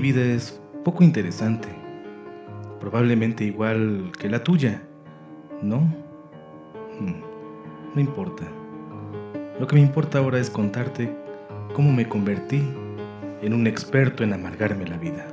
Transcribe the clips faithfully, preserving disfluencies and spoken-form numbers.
vida es poco interesante, probablemente igual que la tuya, ¿no? Hmm, no importa. Lo que me importa ahora es contarte cómo me convertí en un experto en amargarme la vida.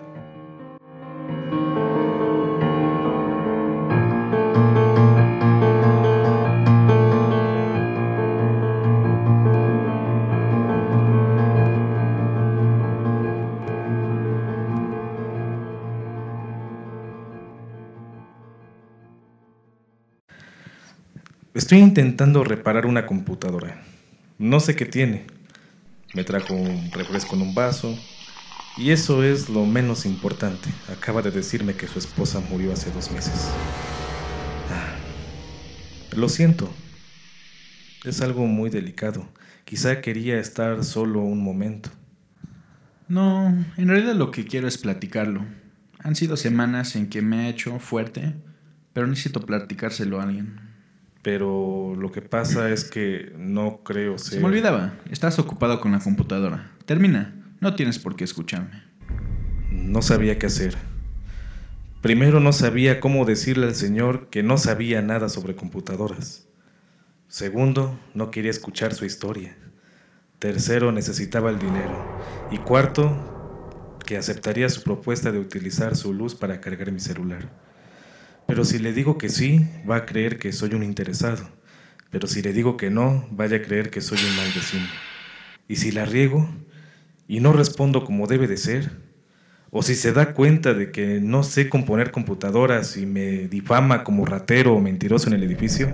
Estoy intentando reparar una computadora. No sé qué tiene. Me trajo un refresco en un vaso y eso es lo menos importante. Acaba de decirme que su esposa murió hace dos meses. Ah, lo siento. Es algo muy delicado. Quizá quería estar solo un momento. No, en realidad lo que quiero es platicarlo. Han sido semanas en que me he hecho fuerte, pero necesito platicárselo a alguien. Pero lo que pasa es que no creo ser... Se me olvidaba, estás ocupado con la computadora. Termina, no tienes por qué escucharme. No sabía qué hacer. Primero, no sabía cómo decirle al señor que no sabía nada sobre computadoras. Segundo, no quería escuchar su historia. Tercero, necesitaba el dinero. Y cuarto, que aceptaría su propuesta de utilizar su luz para cargar mi celular. Pero si le digo que sí, va a creer que soy un interesado. Pero si le digo que no, vaya a creer que soy un mal vecino. Y si la riego y no respondo como debe de ser, o si se da cuenta de que no sé componer computadoras y me difama como ratero o mentiroso en el edificio,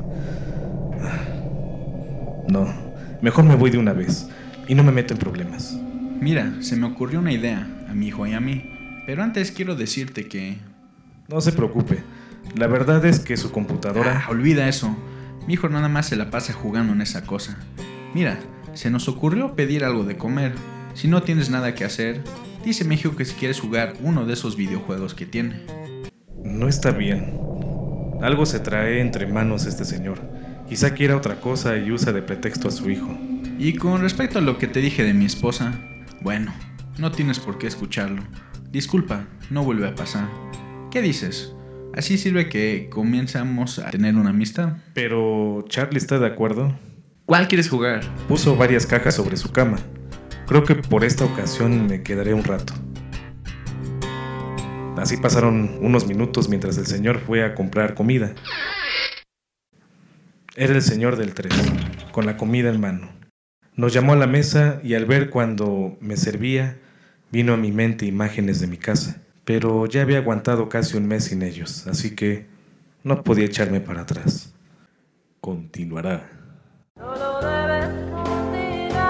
no, mejor me voy de una vez y no me meto en problemas. Mira, se me ocurrió una idea, a mi hijo y a mí. Pero antes quiero decirte que... No se preocupe. La verdad es que su computadora... Ah, olvida eso. Mi hijo nada más se la pasa jugando en esa cosa. Mira, se nos ocurrió pedir algo de comer. Si no tienes nada que hacer, dice mi hijo que si quieres jugar uno de esos videojuegos que tiene. No está bien. Algo se trae entre manos este señor. Quizá quiera otra cosa y usa de pretexto a su hijo. Y con respecto a lo que te dije de mi esposa, bueno, no tienes por qué escucharlo. Disculpa, no vuelve a pasar. ¿Qué dices? Así sirve que comenzamos a tener una amistad. Pero Charlie está de acuerdo. ¿Cuál quieres jugar? Puso varias cajas sobre su cama. Creo que por esta ocasión me quedaré un rato. Así pasaron unos minutos mientras el señor fue a comprar comida. Era el señor del tres, con la comida en mano. Nos llamó a la mesa y al ver cuando me servía, vino a mi mente imágenes de mi casa. Pero ya había aguantado casi un mes sin ellos, así que no podía echarme para atrás. Continuará. Solo debes continuar.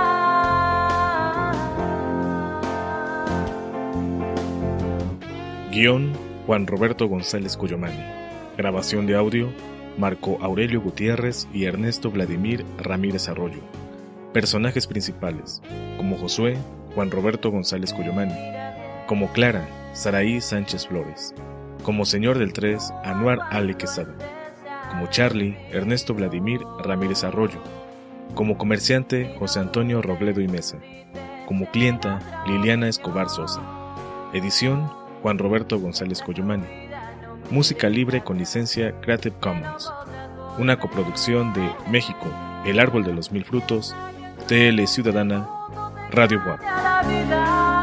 Guión: Juan Roberto González Cuyomani. Grabación de audio: Marco Aurelio Gutiérrez y Ernesto Vladimir Ramírez Arroyo. Personajes principales: como Josué, Juan Roberto González Cuyomani. Como Clara, Saraí Sánchez Flores. Como señor del tres, Anuar Ale Quesada. Como Charlie, Ernesto Vladimir Ramírez Arroyo. Como comerciante, José Antonio Robledo y Mesa. Como clienta, Liliana Escobar Sosa. Edición: Juan Roberto González Cuyomani. Música libre con licencia Creative Commons. Una coproducción de México, El Árbol de los Mil Frutos, T L Ciudadana, Radio W A P.